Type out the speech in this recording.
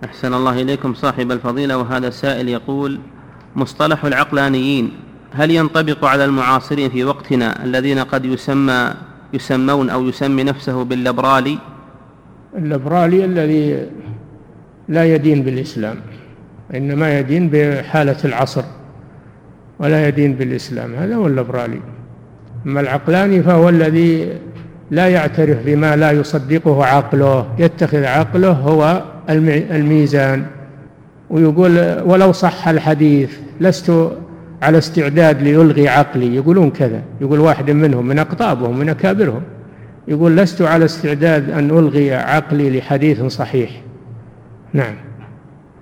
أحسن الله إليكم صاحب الفضيلة. وهذا سائل يقول: مصطلح العقلانيين هل ينطبق على المعاصرين في وقتنا الذين قد يسمون أو يسمي نفسه بالليبرالي؟ الليبرالي الذي لا يدين بالإسلام، إنما يدين بحالة العصر ولا يدين بالإسلام، هذا هو الليبرالي. أما العقلاني فهو الذي لا يعترف بما لا يصدقه عقله، يتخذ عقله هو الميزان، ويقول ولو صح الحديث لست على استعداد ليلغي عقلي، يقولون كذا. يقول واحد منهم من أقطابهم من أكابرهم يقول لست على استعداد أن ألغي عقلي لحديث صحيح. نعم.